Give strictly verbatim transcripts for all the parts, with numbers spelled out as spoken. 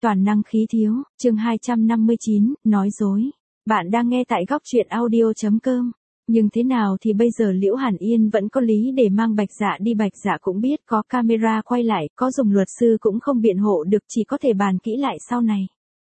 toàn năng khí thiếu, chương hai trăm năm mươi chín, nói dối. Bạn đang nghe tại góc truyện audio chấm com. Nhưng thế nào thì bây giờ Liễu Hàn Yên vẫn có lý để mang Bạch Dạ đi. Bạch Dạ cũng biết có camera quay lại, có dùng luật sư cũng không biện hộ được, chỉ có thể bàn kỹ lại sau này.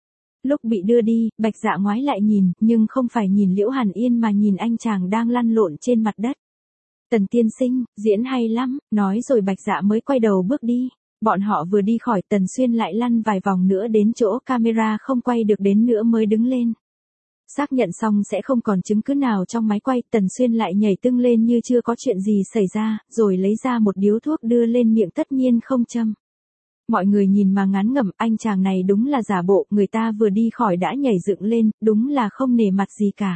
Lúc bị đưa đi, Bạch Dạ ngoái lại nhìn, nhưng không phải nhìn Liễu Hàn Yên mà nhìn anh chàng đang lăn lộn trên mặt đất. Tần tiên sinh, diễn hay lắm, nói rồi Bạch Dạ mới quay đầu bước đi. Bọn họ vừa đi khỏi, Tần Xuyên lại lăn vài vòng nữa đến chỗ camera không quay được đến nữa mới đứng lên. Xác nhận xong sẽ không còn chứng cứ nào trong máy quay, Tần Xuyên lại nhảy tưng lên như chưa có chuyện gì xảy ra, rồi lấy ra một điếu thuốc đưa lên miệng, tất nhiên không châm. Mọi người nhìn mà ngán ngẩm, anh chàng này đúng là giả bộ, người ta vừa đi khỏi đã nhảy dựng lên, đúng là không nể mặt gì cả.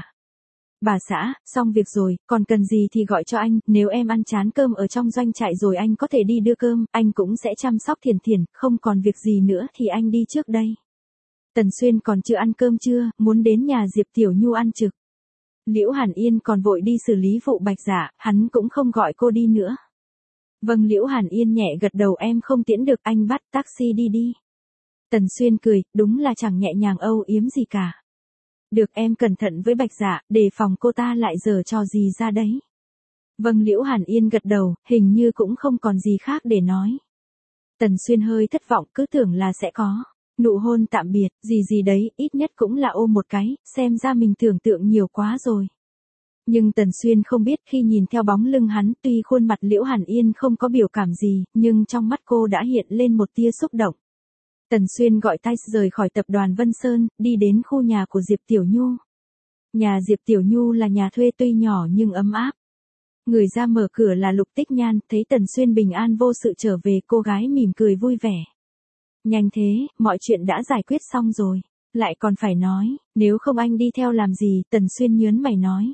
Bà xã, xong việc rồi, còn cần gì thì gọi cho anh, nếu em ăn chán cơm ở trong doanh trại rồi anh có thể đi đưa cơm, anh cũng sẽ chăm sóc Thiền Thiền, không còn việc gì nữa thì anh đi trước đây. Tần Xuyên còn chưa ăn cơm chưa, muốn đến nhà Diệp Tiểu Nhu ăn trực. Liễu Hàn Yên còn vội đi xử lý vụ Bạch Dạ, hắn cũng không gọi cô đi nữa. Vâng, Liễu Hàn Yên nhẹ gật đầu, em không tiễn được, anh bắt taxi đi đi. Tần Xuyên cười, đúng là chẳng nhẹ nhàng âu yếm gì cả. Được, em cẩn thận với Bạch Dạ, đề phòng cô ta lại giở trò gì ra đấy. Vâng, Liễu Hàn Yên gật đầu, hình như cũng không còn gì khác để nói. Tần Xuyên hơi thất vọng, cứ tưởng là sẽ có nụ hôn tạm biệt, gì gì đấy, ít nhất cũng là ôm một cái, xem ra mình tưởng tượng nhiều quá rồi. Nhưng Tần Xuyên không biết, khi nhìn theo bóng lưng hắn, tuy khuôn mặt Liễu Hàn Yên không có biểu cảm gì, nhưng trong mắt cô đã hiện lên một tia xúc động. Tần Xuyên gọi taxi rời khỏi tập đoàn Vân Sơn, đi đến khu nhà của Diệp Tiểu Nhu. Nhà Diệp Tiểu Nhu là nhà thuê tuy nhỏ nhưng ấm áp. Người ra mở cửa là Lục Tích Nhan, thấy Tần Xuyên bình an vô sự trở về, cô gái mỉm cười vui vẻ. Nhanh thế, mọi chuyện đã giải quyết xong rồi. Lại còn phải nói, nếu không anh đi theo làm gì, Tần Xuyên nhớn mày nói.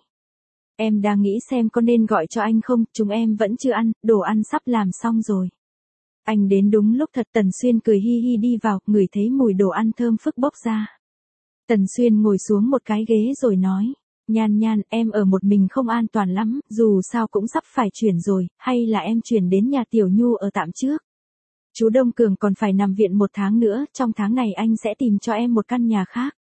Em đang nghĩ xem có nên gọi cho anh không, chúng em vẫn chưa ăn, đồ ăn sắp làm xong rồi. Anh đến đúng lúc thật. Tần Xuyên cười hi hi đi vào, ngửi thấy mùi đồ ăn thơm phức bốc ra. Tần Xuyên ngồi xuống một cái ghế rồi nói, Nhan Nhan, em ở một mình không an toàn lắm, dù sao cũng sắp phải chuyển rồi, hay là em chuyển đến nhà Tiểu Nhu ở tạm trước. Chú Đông Cường còn phải nằm viện một tháng nữa, trong tháng này anh sẽ tìm cho em một căn nhà khác.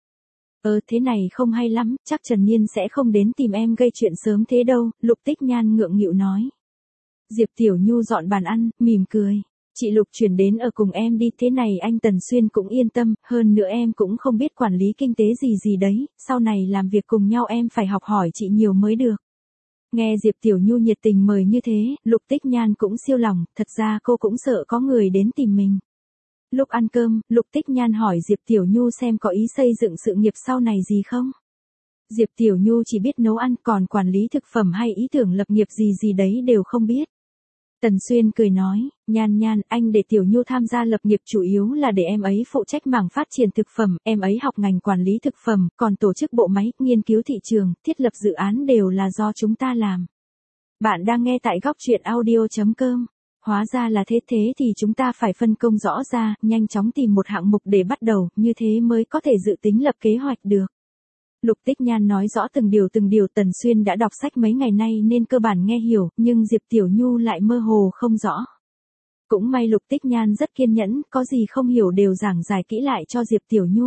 Ờ thế này không hay lắm, chắc Trần Niên sẽ không đến tìm em gây chuyện sớm thế đâu, Lục Tích Nhan ngượng nghịu nói. Diệp Tiểu Nhu dọn bàn ăn, mỉm cười. Chị Lục chuyển đến ở cùng em đi, thế này anh Tần Xuyên cũng yên tâm, hơn nữa em cũng không biết quản lý kinh tế gì gì đấy, sau này làm việc cùng nhau em phải học hỏi chị nhiều mới được. Nghe Diệp Tiểu Nhu nhiệt tình mời như thế, Lục Tích Nhan cũng siêu lòng, thật ra cô cũng sợ có người đến tìm mình. Lúc ăn cơm, Lục Tích Nhan hỏi Diệp Tiểu Nhu xem có ý xây dựng sự nghiệp sau này gì không. Diệp Tiểu Nhu chỉ biết nấu ăn, còn quản lý thực phẩm hay ý tưởng lập nghiệp gì gì đấy đều không biết. Tần Xuyên cười nói, Nhan Nhan, anh để Tiểu Nhu tham gia lập nghiệp chủ yếu là để em ấy phụ trách mảng phát triển thực phẩm, em ấy học ngành quản lý thực phẩm, còn tổ chức bộ máy, nghiên cứu thị trường, thiết lập dự án đều là do chúng ta làm. Bạn đang nghe tại góc truyện audio chấm com. Hóa ra là thế, thế thì chúng ta phải phân công rõ ra, nhanh chóng tìm một hạng mục để bắt đầu, như thế mới có thể dự tính lập kế hoạch được. Lục Tích Nhan nói rõ từng điều từng điều. Tần Xuyên đã đọc sách mấy ngày nay nên cơ bản nghe hiểu, nhưng Diệp Tiểu Nhu lại mơ hồ không rõ. Cũng may Lục Tích Nhan rất kiên nhẫn, có gì không hiểu đều giảng giải kỹ lại cho Diệp Tiểu Nhu.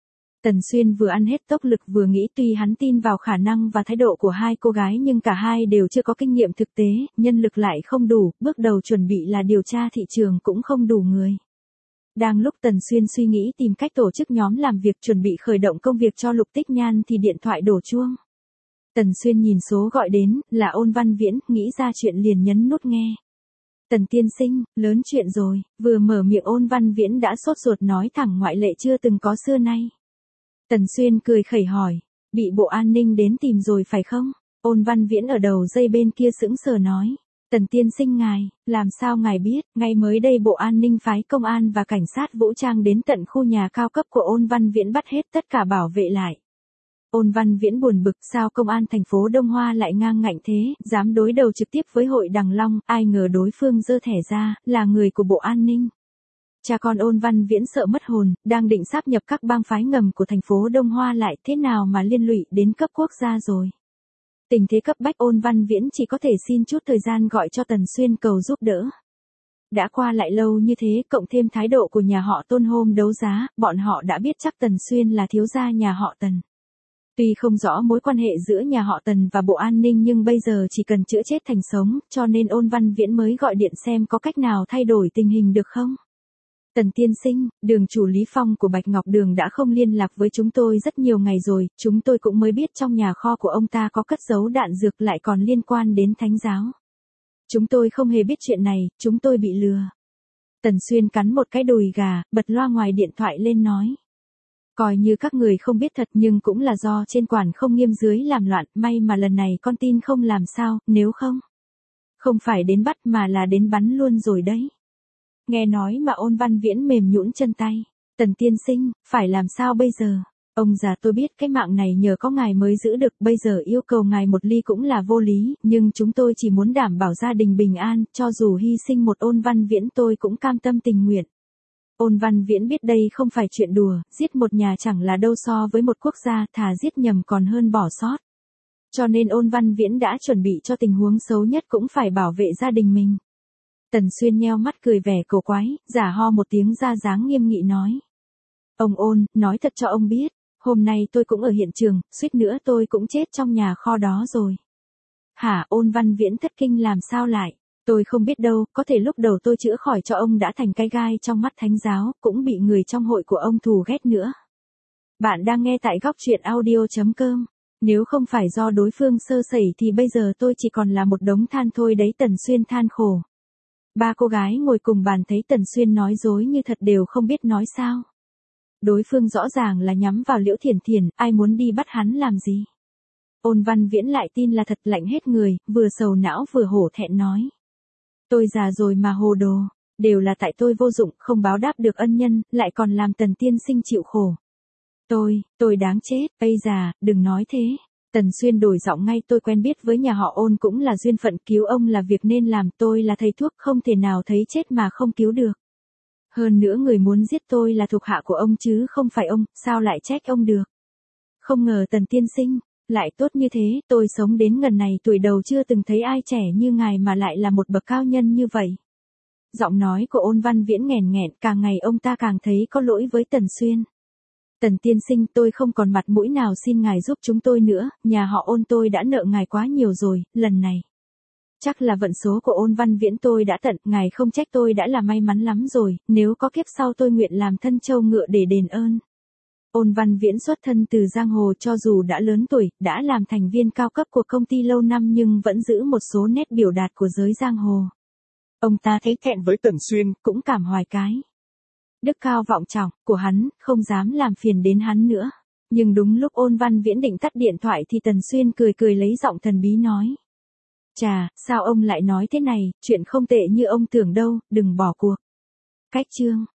Tần Xuyên vừa ăn hết tốc lực vừa nghĩ, tuy hắn tin vào khả năng và thái độ của hai cô gái nhưng cả hai đều chưa có kinh nghiệm thực tế, nhân lực lại không đủ, bước đầu chuẩn bị là điều tra thị trường cũng không đủ người. Đang lúc Tần Xuyên suy nghĩ tìm cách tổ chức nhóm làm việc chuẩn bị khởi động công việc cho Lục Tích Nhan thì điện thoại đổ chuông. Tần Xuyên nhìn số gọi đến, là Ôn Văn Viễn, nghĩ ra chuyện liền nhấn nút nghe. Tần tiên sinh, lớn chuyện rồi, vừa mở miệng Ôn Văn Viễn đã sốt ruột nói thẳng ngoại lệ chưa từng có xưa nay. Tần Xuyên cười khẩy hỏi, bị Bộ An ninh đến tìm rồi phải không? Ôn Văn Viễn ở đầu dây bên kia sững sờ nói. Tần tiên sinh ngài, làm sao ngài biết, ngay mới đây Bộ An ninh phái công an và cảnh sát vũ trang đến tận khu nhà cao cấp của Ôn Văn Viễn bắt hết tất cả bảo vệ lại. Ôn Văn Viễn buồn bực, sao công an thành phố Đông Hoa lại ngang ngạnh thế, dám đối đầu trực tiếp với hội Đằng Long, ai ngờ đối phương giơ thẻ ra, là người của Bộ An ninh. Cha con Ôn Văn Viễn sợ mất hồn, đang định sáp nhập các bang phái ngầm của thành phố Đông Hoa lại, thế nào mà liên lụy đến cấp quốc gia rồi. Tình thế cấp bách, Ôn Văn Viễn chỉ có thể xin chút thời gian gọi cho Tần Xuyên cầu giúp đỡ. Đã qua lại lâu như thế, cộng thêm thái độ của nhà họ Tôn hôm đấu giá, bọn họ đã biết chắc Tần Xuyên là thiếu gia nhà họ Tần. Tuy không rõ mối quan hệ giữa nhà họ Tần và Bộ An ninh nhưng bây giờ chỉ cần chữa chết thành sống, cho nên Ôn Văn Viễn mới gọi điện xem có cách nào thay đổi tình hình được không. Tần tiên sinh, đường chủ Lý Phong của Bạch Ngọc Đường đã không liên lạc với chúng tôi rất nhiều ngày rồi, chúng tôi cũng mới biết trong nhà kho của ông ta có cất giấu đạn dược lại còn liên quan đến thánh giáo. Chúng tôi không hề biết chuyện này, chúng tôi bị lừa. Tần Xuyên cắn một cái đùi gà, bật loa ngoài điện thoại lên nói. Coi như các người không biết thật nhưng cũng là do trên quản không nghiêm dưới làm loạn, may mà lần này con tin không làm sao, nếu không. Không phải đến bắt mà là đến bắn luôn rồi đấy. Nghe nói mà Ôn Văn Viễn mềm nhũn chân tay. Tần tiên sinh, phải làm sao bây giờ? Ông già tôi biết cái mạng này nhờ có ngài mới giữ được, bây giờ yêu cầu ngài một ly cũng là vô lý, nhưng chúng tôi chỉ muốn đảm bảo gia đình bình an, cho dù hy sinh một Ôn Văn Viễn tôi cũng cam tâm tình nguyện. Ôn Văn Viễn biết đây không phải chuyện đùa, giết một nhà chẳng là đâu so với một quốc gia, thà giết nhầm còn hơn bỏ sót. Cho nên Ôn Văn Viễn đã chuẩn bị cho tình huống xấu nhất cũng phải bảo vệ gia đình mình. Tần Xuyên nheo mắt cười vẻ cổ quái, giả ho một tiếng ra dáng nghiêm nghị nói. Ông Ôn, nói thật cho ông biết, hôm nay tôi cũng ở hiện trường, suýt nữa tôi cũng chết trong nhà kho đó rồi. Hả? Ôn Văn Viễn thất kinh làm sao lại? Tôi không biết đâu, có thể lúc đầu tôi chữa khỏi cho ông đã thành cái gai trong mắt thánh giáo, cũng bị người trong hội của ông thù ghét nữa. Bạn đang nghe tại góc truyện audio chấm com. Nếu không phải do đối phương sơ sẩy thì bây giờ tôi chỉ còn là một đống than thôi đấy. Tần Xuyên than khổ. Ba cô gái ngồi cùng bàn thấy Tần Xuyên nói dối như thật đều không biết nói sao. Đối phương rõ ràng là nhắm vào Liễu Thiển Thiển, ai muốn đi bắt hắn làm gì. Ôn Văn Viễn lại tin là thật, lạnh hết người, vừa sầu não vừa hổ thẹn nói. Tôi già rồi mà hồ đồ, đều là tại tôi vô dụng, không báo đáp được ân nhân, lại còn làm Tần tiên sinh chịu khổ. Tôi, tôi đáng chết, ây già, đừng nói thế. Tần Xuyên đổi giọng ngay, tôi quen biết với nhà họ Ôn cũng là duyên phận, cứu ông là việc nên làm, tôi là thầy thuốc không thể nào thấy chết mà không cứu được. Hơn nữa người muốn giết tôi là thuộc hạ của ông chứ không phải ông, sao lại trách ông được. Không ngờ Tần tiên sinh lại tốt như thế, tôi sống đến ngần này tuổi đầu chưa từng thấy ai trẻ như ngài mà lại là một bậc cao nhân như vậy. Giọng nói của Ôn Văn Viễn nghẹn nghẹn, càng ngày ông ta càng thấy có lỗi với Tần Xuyên. Tần tiên sinh, tôi không còn mặt mũi nào xin ngài giúp chúng tôi nữa, nhà họ Ôn tôi đã nợ ngài quá nhiều rồi, lần này. Chắc là vận số của Ôn Văn Viễn tôi đã tận, ngài không trách tôi đã là may mắn lắm rồi, nếu có kiếp sau tôi nguyện làm thân trâu ngựa để đền ơn. Ôn Văn Viễn xuất thân từ giang hồ, cho dù đã lớn tuổi, đã làm thành viên cao cấp của công ty lâu năm nhưng vẫn giữ một số nét biểu đạt của giới giang hồ. Ông ta thấy thẹn với Tần Xuyên, cũng cảm hoài cái đức cao vọng trọng của hắn, không dám làm phiền đến hắn nữa. Nhưng đúng lúc Ôn Văn Viễn định tắt điện thoại thì Tần Xuyên cười cười lấy giọng thần bí nói. Chà, sao ông lại nói thế này, chuyện không tệ như ông tưởng đâu, đừng bỏ cuộc. Cách chương